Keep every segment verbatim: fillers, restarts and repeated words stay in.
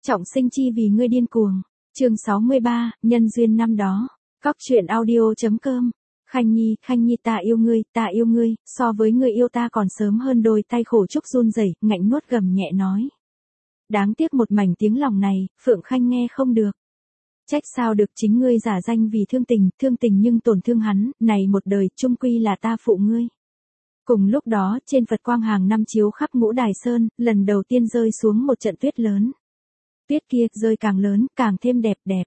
Trọng sinh chi vì ngươi điên cuồng. Chương sáu mươi ba, nhân duyên năm đó. Cóc truyện audio.com. Khanh Nhi, Khanh Nhi ta yêu ngươi, ta yêu ngươi, so với ngươi yêu ta còn sớm hơn đôi tay khổ trúc run rẩy, ngạnh nuốt gầm nhẹ nói. Đáng tiếc một mảnh tiếng lòng này, Phượng Khanh nghe không được. Trách sao được, chính ngươi giả danh vì thương tình, thương tình nhưng tổn thương hắn, này một đời, chung quy là ta phụ ngươi. Cùng lúc đó, trên Phật quang hàng năm chiếu khắp Ngũ Đài Sơn, lần đầu tiên rơi xuống một trận tuyết lớn. Tuyết kia rơi càng lớn, càng thêm đẹp đẹp.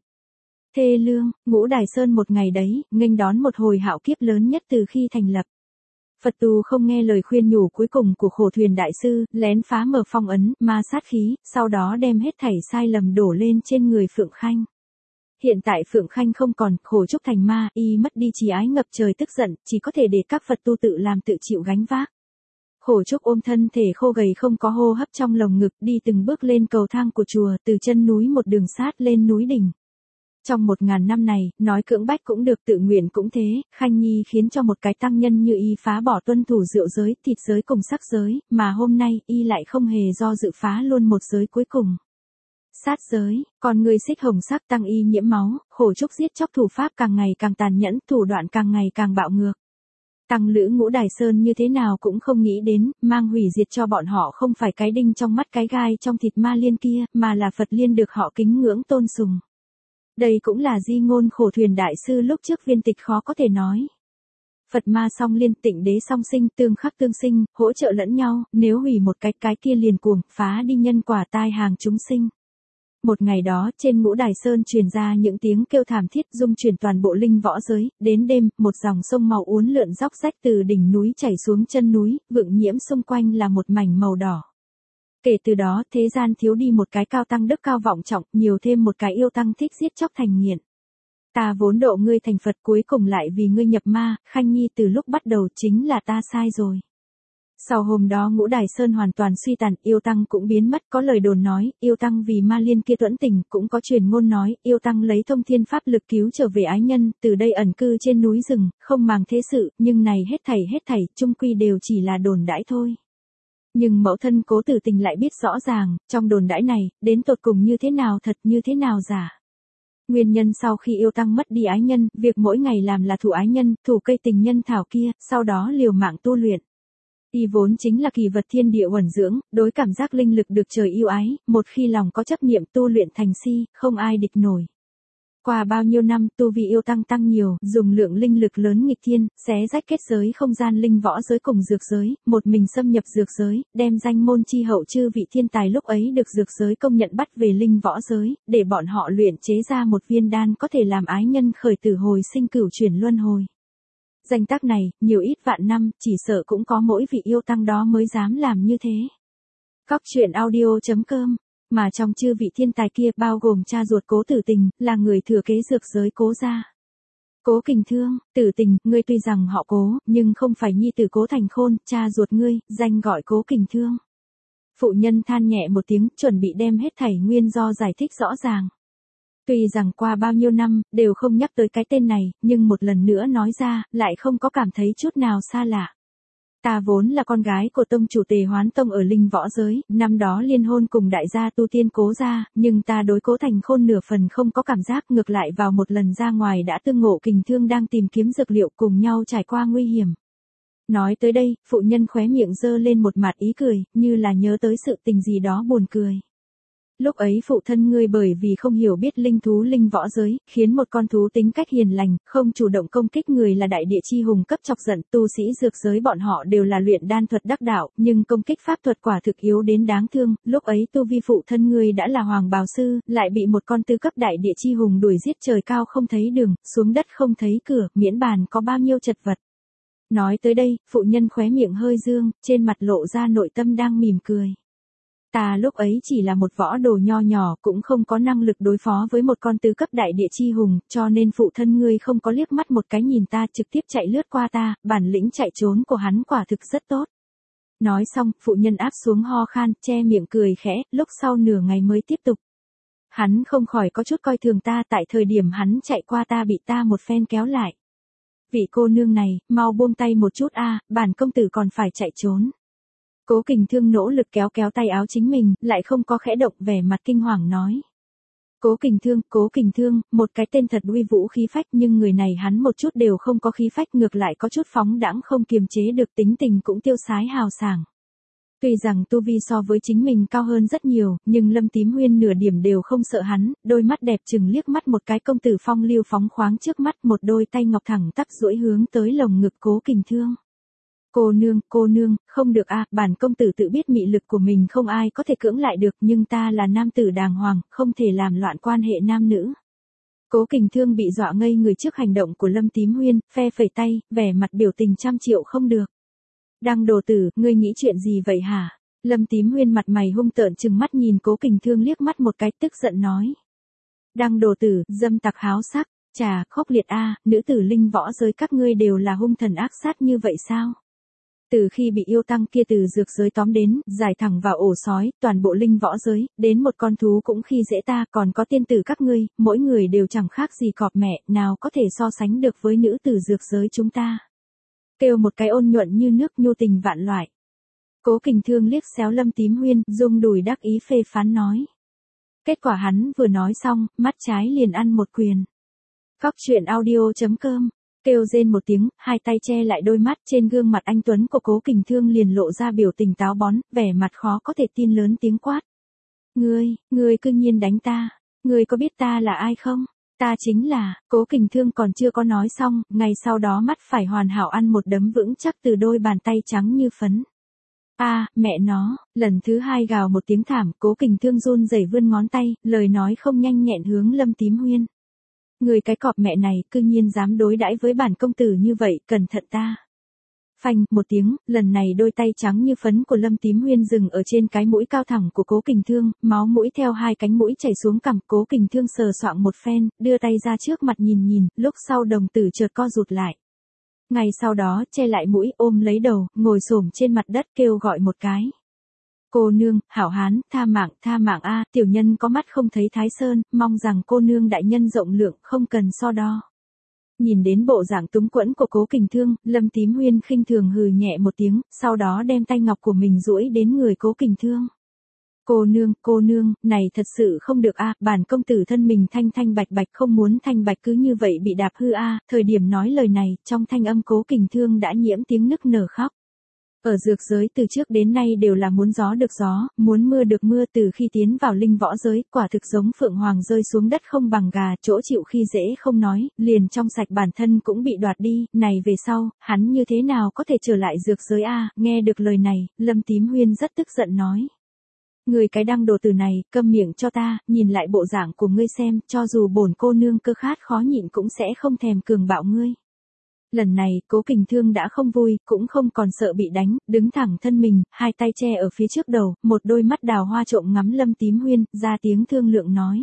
Thê lương, Ngũ Đài Sơn một ngày đấy, nghênh đón một hồi hạo kiếp lớn nhất từ khi thành lập. Phật tù không nghe lời khuyên nhủ cuối cùng của Khổ Thuyền Đại Sư, lén phá mở phong ấn, ma sát khí, sau đó đem hết thảy sai lầm đổ lên trên người Phượng Khanh. Hiện tại Phượng Khanh không còn, khổ trúc thành ma, y mất đi trí ái ngập trời tức giận, chỉ có thể để các Phật tu tự làm tự chịu gánh vác. Khổ trúc ôm thân thể khô gầy không có hô hấp trong lồng ngực, đi từng bước lên cầu thang của chùa, từ chân núi một đường sát lên núi đỉnh. Trong một ngàn năm này, nói cưỡng bách cũng được, tự nguyện cũng thế, Khanh Nhi khiến cho một cái tăng nhân như y phá bỏ tuân thủ rượu giới, thịt giới cùng sắc giới, mà hôm nay, y lại không hề do dự phá luôn một giới cuối cùng. Sát giới, còn người xích hồng sắc tăng y nhiễm máu, khổ trúc giết chóc thủ pháp càng ngày càng tàn nhẫn, thủ đoạn càng ngày càng bạo ngược. Tăng lữ Ngũ Đài Sơn như thế nào cũng không nghĩ đến, mang hủy diệt cho bọn họ không phải cái đinh trong mắt cái gai trong thịt ma liên kia, mà là Phật liên được họ kính ngưỡng tôn sùng. Đây cũng là di ngôn Khổ Thuyền Đại Sư lúc trước viên tịch khó có thể nói. Phật ma song liên, tịnh đế song sinh, tương khắc tương sinh, hỗ trợ lẫn nhau, nếu hủy một cái cái kia liền cuồng, phá đi nhân quả tai hàng chúng sinh. Một ngày đó, trên Ngũ Đài Sơn truyền ra những tiếng kêu thảm thiết dung chuyển toàn bộ linh võ giới, đến đêm, một dòng sông màu uốn lượn róc rách từ đỉnh núi chảy xuống chân núi, vượng nhiễm xung quanh là một mảnh màu đỏ. Kể từ đó, thế gian thiếu đi một cái cao tăng đức cao vọng trọng, nhiều thêm một cái yêu tăng thích giết chóc thành nghiện. Ta vốn độ ngươi thành Phật, cuối cùng lại vì ngươi nhập ma, Khanh Nhi từ lúc bắt đầu chính là ta sai rồi. Sau hôm đó Ngũ Đài Sơn hoàn toàn suy tàn, yêu tăng cũng biến mất, có lời đồn nói, yêu tăng vì ma liên kia tuẫn tình, cũng có truyền ngôn nói, yêu tăng lấy thông thiên pháp lực cứu trở về ái nhân, từ đây ẩn cư trên núi rừng, không màng thế sự, nhưng này hết thảy hết thảy, chung quy đều chỉ là đồn đãi thôi. Nhưng mẫu thân Cố Tử Tình lại biết rõ ràng, trong đồn đãi này, đến tột cùng như thế nào thật như thế nào giả. Nguyên nhân sau khi yêu tăng mất đi ái nhân, việc mỗi ngày làm là thủ ái nhân, thủ cây tình nhân thảo kia, sau đó liều mạng tu luyện. Y vốn chính là kỳ vật thiên địa uẩn dưỡng, đối cảm giác linh lực được trời yêu ái, một khi lòng có chấp niệm tu luyện thành si, không ai địch nổi. Qua bao nhiêu năm, tu vi yêu tăng tăng nhiều, dùng lượng linh lực lớn nghịch thiên, xé rách kết giới không gian linh võ giới cùng dược giới, một mình xâm nhập dược giới, đem danh môn chi hậu chư vị thiên tài lúc ấy được dược giới công nhận bắt về linh võ giới, để bọn họ luyện chế ra một viên đan có thể làm ái nhân khởi tử hồi sinh cửu chuyển luân hồi. Danh tác này, nhiều ít vạn năm, chỉ sợ cũng có mỗi vị yêu tăng đó mới dám làm như thế. Cóc truyện audio.com. Mà trong chư vị thiên tài kia bao gồm cha ruột Cố Tử Tình, là người thừa kế dược giới Cố gia. Cố Kình Thương, Tử Tình, ngươi tuy rằng họ Cố, nhưng không phải nhi tử Cố Thành Khôn, cha ruột ngươi, danh gọi Cố Kình Thương. Phụ nhân than nhẹ một tiếng, chuẩn bị đem hết thảy nguyên do giải thích rõ ràng. Tuy rằng qua bao nhiêu năm, đều không nhắc tới cái tên này, nhưng một lần nữa nói ra, lại không có cảm thấy chút nào xa lạ. Ta vốn là con gái của tông chủ Tề Hoán Tông ở linh võ giới, năm đó liên hôn cùng đại gia tu tiên Cố gia, nhưng ta đối Cố Thành Khôn nửa phần không có cảm giác, ngược lại vào một lần ra ngoài đã tương ngộ Kình Thương đang tìm kiếm dược liệu cùng nhau trải qua nguy hiểm. Nói tới đây, phụ nhân khóe miệng giơ lên một mặt ý cười, như là nhớ tới sự tình gì đó buồn cười. Lúc ấy phụ thân ngươi bởi vì không hiểu biết linh thú linh võ giới, khiến một con thú tính cách hiền lành, không chủ động công kích người là đại địa chi hùng cấp chọc giận, tu sĩ dược giới bọn họ đều là luyện đan thuật đắc đạo, nhưng công kích pháp thuật quả thực yếu đến đáng thương, lúc ấy tu vi phụ thân ngươi đã là hoàng bào sư, lại bị một con tư cấp đại địa chi hùng đuổi giết, trời cao không thấy đường, xuống đất không thấy cửa, miễn bàn có bao nhiêu chật vật. Nói tới đây, phụ nhân khóe miệng hơi dương, trên mặt lộ ra nội tâm đang mỉm cười. Ta lúc ấy chỉ là một võ đồ nho nhỏ, cũng không có năng lực đối phó với một con tứ cấp đại địa chi hùng, cho nên phụ thân ngươi không có liếc mắt một cái nhìn ta, trực tiếp chạy lướt qua ta, bản lĩnh chạy trốn của hắn quả thực rất tốt. Nói xong, phụ nhân áp xuống ho khan, che miệng cười khẽ, lúc sau nửa ngày mới tiếp tục. Hắn không khỏi có chút coi thường ta, tại thời điểm hắn chạy qua ta bị ta một phen kéo lại. Vị cô nương này, mau buông tay một chút a, bản công tử còn phải chạy trốn. Cố Kình Thương nỗ lực kéo kéo tay áo chính mình, lại không có khẽ động, vẻ mặt kinh hoàng nói. Cố Kình Thương, Cố Kình Thương, một cái tên thật uy vũ khí phách, nhưng người này hắn một chút đều không có khí phách, ngược lại có chút phóng đãng không kiềm chế được, tính tình cũng tiêu sái hào sảng. Tuy rằng tu vi so với chính mình cao hơn rất nhiều, nhưng Lâm Tím Huyên nửa điểm đều không sợ hắn, đôi mắt đẹp chừng liếc mắt một cái công tử phong lưu phóng khoáng trước mắt, một đôi tay ngọc thẳng tắp duỗi hướng tới lồng ngực Cố Kình Thương. Cô nương, cô nương, không được a, bản công tử tự biết mị lực của mình không ai có thể cưỡng lại được, nhưng ta là nam tử đàng hoàng, không thể làm loạn quan hệ nam nữ. Cố Kình Thương bị dọa ngây người trước hành động của Lâm Tím Huyên, phe phẩy tay, vẻ mặt biểu tình trăm triệu không được. Đăng đồ tử, ngươi nghĩ chuyện gì vậy hả? Lâm Tím Huyên mặt mày hung tợn chừng mắt nhìn Cố Kình Thương liếc mắt một cái, tức giận nói. Đăng đồ tử, dâm tặc háo sắc, chà, khốc liệt a, nữ tử linh võ giới các ngươi đều là hung thần ác sát như vậy sao? Từ khi bị yêu tăng kia từ dược giới tóm đến, giải thẳng vào ổ sói, toàn bộ linh võ giới, đến một con thú cũng khi dễ ta, còn có tiên tử các ngươi, mỗi người đều chẳng khác gì cọp mẹ, nào có thể so sánh được với nữ tử dược giới chúng ta. Kêu một cái ôn nhuận như nước, nhu tình vạn loại. Cố Kình Thương liếc xéo Lâm Tím Huyên, rung đùi đắc ý phê phán nói. Kết quả hắn vừa nói xong, mắt trái liền ăn một quyền. Cóc truyện audio chấm com. Kêu rên một tiếng, hai tay che lại đôi mắt, trên gương mặt anh tuấn của Cố Kình Thương liền lộ ra biểu tình táo bón, vẻ mặt khó có thể tin lớn tiếng quát. Ngươi, ngươi cư nhiên đánh ta, ngươi có biết ta là ai không? Ta chính là, Cố Kình Thương còn chưa có nói xong, ngay sau đó mắt phải hoàn hảo ăn một đấm vững chắc từ đôi bàn tay trắng như phấn. A, à, mẹ nó, lần thứ hai gào một tiếng thảm, Cố Kình Thương run rẩy vươn ngón tay, lời nói không nhanh nhẹn hướng Lâm Tím Huyên. Người cái cọp mẹ này, cư nhiên dám đối đãi với bản công tử như vậy, cẩn thận ta. Phanh, một tiếng, lần này đôi tay trắng như phấn của Lâm Tím Huyên dừng ở trên cái mũi cao thẳng của Cố Kình Thương, máu mũi theo hai cánh mũi chảy xuống cằm, Cố Kình Thương sờ soạng một phen, đưa tay ra trước mặt nhìn nhìn, lúc sau đồng tử chợt co rụt lại. Ngay sau đó, che lại mũi, ôm lấy đầu, ngồi xổm trên mặt đất kêu gọi một cái. Cô nương, hảo hán, tha mạng, tha mạng a, tiểu nhân có mắt không thấy Thái Sơn, mong rằng cô nương đại nhân rộng lượng, không cần so đo. Nhìn đến bộ dạng túng quẫn của Cố Kình Thương, Lâm Tím Huyên khinh thường hừ nhẹ một tiếng, sau đó đem tay ngọc của mình duỗi đến người Cố Kình Thương. Cô nương, cô nương, này thật sự không được a, bản công tử thân mình thanh thanh bạch bạch, không muốn thanh bạch cứ như vậy bị đạp hư a. Thời điểm nói lời này, trong thanh âm Cố Kình Thương đã nhiễm tiếng nức nở khóc. Ở dược giới từ trước đến nay đều là muốn gió được gió, muốn mưa được mưa, từ khi tiến vào linh võ giới, quả thực giống phượng hoàng rơi xuống đất không bằng gà, chỗ chịu khi dễ không nói, liền trong sạch bản thân cũng bị đoạt đi, này về sau, hắn như thế nào có thể trở lại dược giới a? Nghe được lời này, Lâm Tím Huyên rất tức giận nói. Người cái đăng đồ tử này, câm miệng cho ta, nhìn lại bộ dạng của ngươi xem, cho dù bổn cô nương cơ khát khó nhịn cũng sẽ không thèm cường bạo ngươi. Lần này, Cố Kình Thương đã không vui, cũng không còn sợ bị đánh, đứng thẳng thân mình, hai tay che ở phía trước đầu, một đôi mắt đào hoa trộm ngắm Lâm Tím Huyên, ra tiếng thương lượng nói.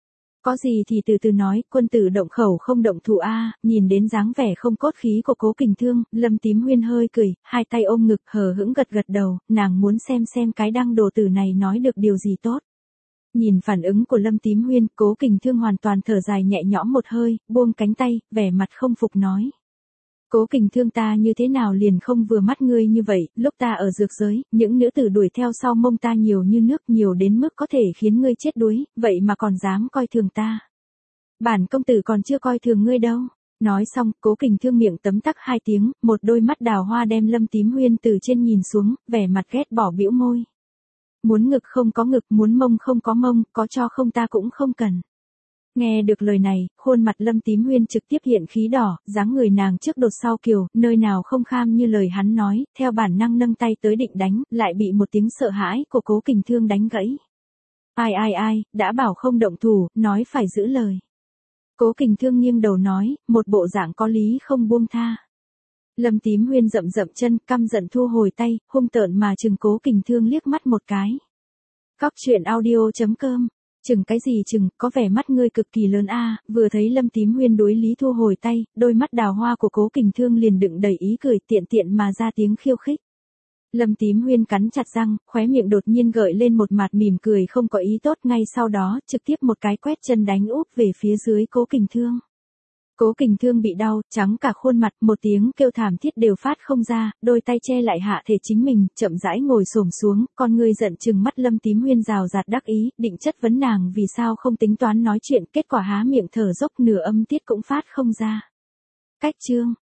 Có gì thì từ từ nói, quân tử động khẩu không động thủ a. Nhìn đến dáng vẻ không cốt khí của Cố Kình Thương, Lâm Tím Huyên hơi cười, hai tay ôm ngực hờ hững gật gật đầu, nàng muốn xem xem cái đăng đồ tử này nói được điều gì tốt. Nhìn phản ứng của Lâm Tím Huyên, Cố Kình Thương hoàn toàn thở dài nhẹ nhõm một hơi, buông cánh tay, vẻ mặt không phục nói. Cố Kình Thương, ta như thế nào liền không vừa mắt ngươi như vậy, lúc ta ở dược giới, những nữ tử đuổi theo sau mông ta nhiều như nước, nhiều đến mức có thể khiến ngươi chết đuối, vậy mà còn dám coi thường ta. Bản công tử còn chưa coi thường ngươi đâu. Nói xong, Cố Kình Thương miệng tấm tắc hai tiếng, một đôi mắt đào hoa đem Lâm Tím Huyên từ trên nhìn xuống, vẻ mặt ghét bỏ bĩu môi. Muốn ngực không có ngực, muốn mông không có mông, có cho không ta cũng không cần. Nghe được lời này, khuôn mặt Lâm Tím Huyên trực tiếp hiện khí đỏ, dáng người nàng trước đột sau kiều, nơi nào không kham như lời hắn nói, theo bản năng nâng tay tới định đánh, lại bị một tiếng sợ hãi của Cố Kình Thương đánh gãy. Ai ai ai, đã bảo không động thủ, nói phải giữ lời. Cố Kình Thương nghiêng đầu nói, một bộ dạng có lý không buông tha. Lâm Tím Huyên rậm rậm chân, căm giận thu hồi tay, hung tợn mà chừng Cố Kình Thương liếc mắt một cái. Cóc truyện audio chấm com. Chừng cái gì chừng, có vẻ mắt ngươi cực kỳ lớn a. Vừa thấy Lâm Tím Huyên đối lý thu hồi tay, đôi mắt đào hoa của Cố Kình Thương liền đựng đầy ý cười, tiện tiện mà ra tiếng khiêu khích. Lâm Tím Huyên cắn chặt răng, khóe miệng đột nhiên gợi lên một mặt mỉm cười không có ý tốt, ngay sau đó, trực tiếp một cái quét chân đánh úp về phía dưới Cố Kình Thương. Cố Kình Thương bị đau, trắng cả khuôn mặt, một tiếng kêu thảm thiết đều phát không ra, đôi tay che lại hạ thể chính mình, chậm rãi ngồi xổm xuống, con ngươi giận trừng mắt Lâm Tím Huyên rào rạt đắc ý, định chất vấn nàng vì sao không tính toán nói chuyện, kết quả há miệng thở dốc nửa âm tiết cũng phát không ra. Cách chương